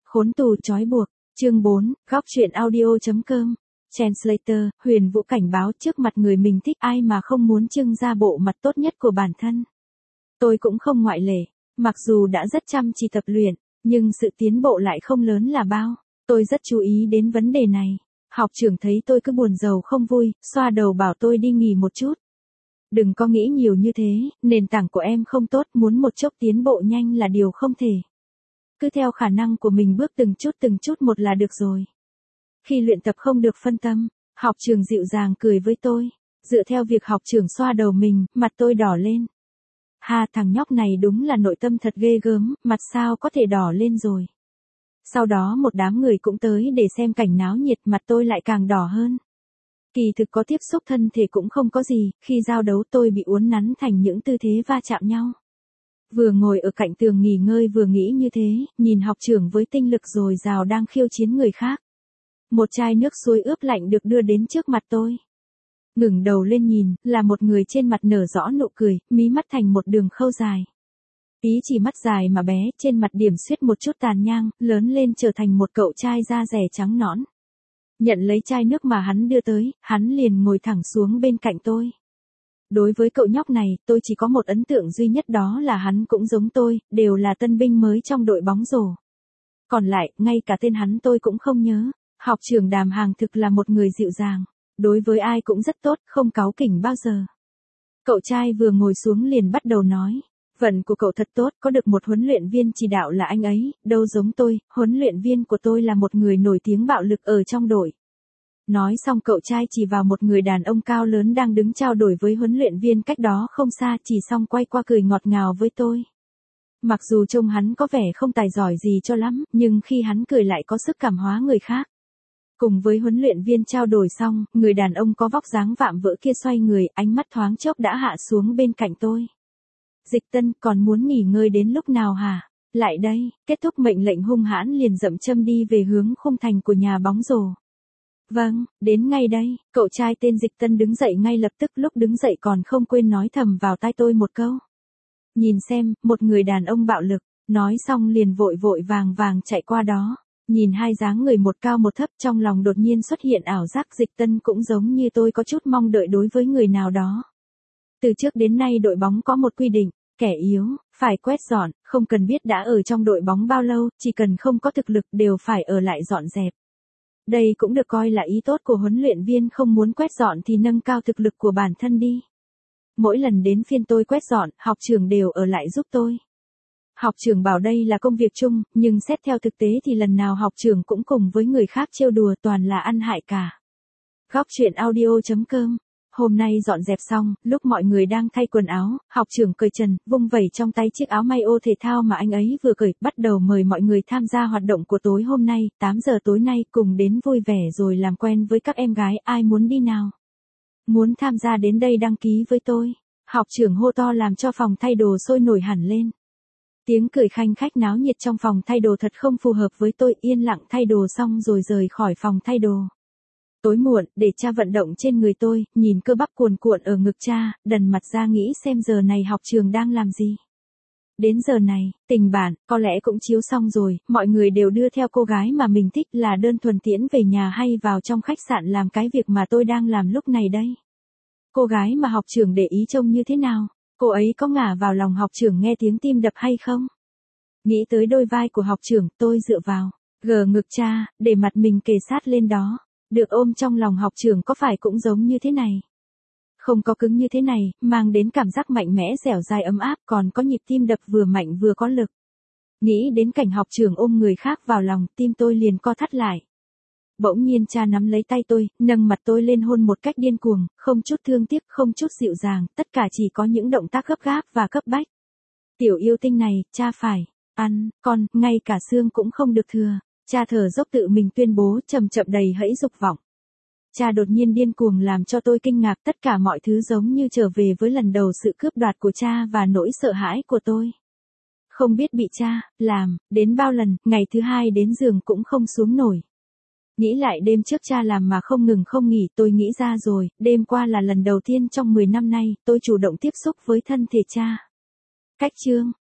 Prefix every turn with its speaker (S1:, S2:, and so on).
S1: Khốn tù trói buộc, chương 4, góc truyện audio.com. Translator, Huyền Vũ cảnh báo trước mặt người mình thích ai mà không muốn trưng ra bộ mặt tốt nhất của bản thân. Tôi cũng không ngoại lệ, mặc dù đã rất chăm chỉ tập luyện, nhưng sự tiến bộ lại không lớn là bao. Tôi rất chú ý đến vấn đề này. Học trưởng thấy tôi cứ buồn rầu không vui, xoa đầu bảo tôi đi nghỉ một chút. Đừng có nghĩ nhiều như thế, nền tảng của em không tốt, muốn một chốc tiến bộ nhanh là điều không thể. Cứ theo khả năng của mình bước từng chút một là được rồi. Khi luyện tập không được phân tâm, học trưởng dịu dàng cười với tôi. Dựa theo việc học trưởng xoa đầu mình, mặt tôi đỏ lên. Ha, thằng nhóc này đúng là nội tâm thật ghê gớm, mặt sao có thể đỏ lên rồi. Sau đó một đám người cũng tới để xem cảnh náo nhiệt, mặt tôi lại càng đỏ hơn. Kỳ thực có tiếp xúc thân thể cũng không có gì, khi giao đấu tôi bị uốn nắn thành những tư thế va chạm nhau. Vừa ngồi ở cạnh tường nghỉ ngơi vừa nghĩ như thế, nhìn học trưởng với tinh lực dồi dào đang khiêu chiến người khác. Một chai nước suối ướp lạnh được đưa đến trước mặt tôi. Ngẩng đầu lên nhìn, là một người trên mặt nở rõ nụ cười, mí mắt thành một đường khâu dài. Ý chỉ mắt dài mà bé, trên mặt điểm xuyết một chút tàn nhang, lớn lên trở thành một cậu trai da rẻ trắng nõn. Nhận lấy chai nước mà hắn đưa tới, hắn liền ngồi thẳng xuống bên cạnh tôi. Đối với cậu nhóc này, tôi chỉ có một ấn tượng duy nhất, đó là hắn cũng giống tôi, đều là tân binh mới trong đội bóng rổ. Còn lại, ngay cả tên hắn tôi cũng không nhớ. Học trưởng Đàm Hàng thực là một người dịu dàng, đối với ai cũng rất tốt, không cáu kỉnh bao giờ. Cậu trai vừa ngồi xuống liền bắt đầu nói, vận của cậu thật tốt, có được một huấn luyện viên chỉ đạo là anh ấy, đâu giống tôi, huấn luyện viên của tôi là một người nổi tiếng bạo lực ở trong đội. Nói xong cậu trai chỉ vào một người đàn ông cao lớn đang đứng trao đổi với huấn luyện viên cách đó không xa, chỉ xong quay qua cười ngọt ngào với tôi. Mặc dù trông hắn có vẻ không tài giỏi gì cho lắm, nhưng khi hắn cười lại có sức cảm hóa người khác. Cùng với huấn luyện viên trao đổi xong, người đàn ông có vóc dáng vạm vỡ kia xoay người, ánh mắt thoáng chốc đã hạ xuống bên cạnh tôi. Dịch Tân, còn muốn nghỉ ngơi đến lúc nào hả? Lại đây, kết thúc mệnh lệnh hung hãn liền dậm chân đi về hướng khung thành của nhà bóng rổ. Vâng, đến ngay đây, cậu trai tên Dịch Tân đứng dậy ngay lập tức, lúc đứng dậy còn không quên nói thầm vào tai tôi một câu. Nhìn xem, một người đàn ông bạo lực, nói xong liền vội vàng chạy qua đó. Nhìn hai dáng người một cao một thấp, trong lòng đột nhiên xuất hiện ảo giác Dịch Tân cũng giống như tôi có chút mong đợi đối với người nào đó. Từ trước đến nay đội bóng có một quy định, kẻ yếu, phải quét dọn, không cần biết đã ở trong đội bóng bao lâu, chỉ cần không có thực lực đều phải ở lại dọn dẹp. Đây cũng được coi là ý tốt của huấn luyện viên, không muốn quét dọn thì nâng cao thực lực của bản thân đi. Mỗi lần đến phiên tôi quét dọn, học trưởng đều ở lại giúp tôi. Học trưởng bảo đây là công việc chung, nhưng xét theo thực tế thì lần nào học trưởng cũng cùng với người khác trêu đùa, toàn là ăn hại cả. Góc truyện audio.com. Hôm nay dọn dẹp xong, lúc mọi người đang thay quần áo, học trưởng cởi trần, vung vẩy trong tay chiếc áo may ô thể thao mà anh ấy vừa cởi, bắt đầu mời mọi người tham gia hoạt động của tối hôm nay, 8 giờ tối nay, cùng đến vui vẻ rồi làm quen với các em gái, ai muốn đi nào? Muốn tham gia đến đây đăng ký với tôi. Học trưởng hô to làm cho phòng thay đồ sôi nổi hẳn lên. Tiếng cười khanh khách náo nhiệt trong phòng thay đồ thật không phù hợp với tôi, yên lặng thay đồ xong rồi rời khỏi phòng thay đồ. Tối muộn, để cha vận động trên người tôi, nhìn cơ bắp cuồn cuộn ở ngực cha, đần mặt ra nghĩ xem giờ này học trường đang làm gì. Đến giờ này, tình bản, có lẽ cũng chiếu xong rồi, mọi người đều đưa theo cô gái mà mình thích, là đơn thuần tiễn về nhà hay vào trong khách sạn làm cái việc mà tôi đang làm lúc này đây. Cô gái mà học trưởng để ý trông như thế nào? Cô ấy có ngả vào lòng học trưởng nghe tiếng tim đập hay không? Nghĩ tới đôi vai của học trưởng, tôi dựa vào, gờ ngực cha, để mặt mình kề sát lên đó. Được ôm trong lòng học trưởng có phải cũng giống như thế này? Không có cứng như thế này, mang đến cảm giác mạnh mẽ dẻo dai ấm áp, còn có nhịp tim đập vừa mạnh vừa có lực. Nghĩ đến cảnh học trưởng ôm người khác vào lòng, tim tôi liền co thắt lại. Bỗng nhiên cha nắm lấy tay tôi, nâng mặt tôi lên hôn một cách điên cuồng, không chút thương tiếc, không chút dịu dàng, tất cả chỉ có những động tác gấp gáp và cấp bách. Tiểu yêu tinh này, cha phải ăn, con, ngay cả xương cũng không được thừa. Cha thở dốc tự mình tuyên bố, chậm chậm đầy hẫy dục vọng. Cha đột nhiên điên cuồng làm cho tôi kinh ngạc, tất cả mọi thứ giống như trở về với lần đầu sự cướp đoạt của cha và nỗi sợ hãi của tôi. Không biết bị cha làm đến bao lần, ngày thứ hai đến giường cũng không xuống nổi. Nghĩ lại đêm trước cha làm mà không ngừng không nghỉ, tôi nghĩ ra rồi, đêm qua là lần đầu tiên trong 10 năm nay tôi chủ động tiếp xúc với thân thể cha. Cách chương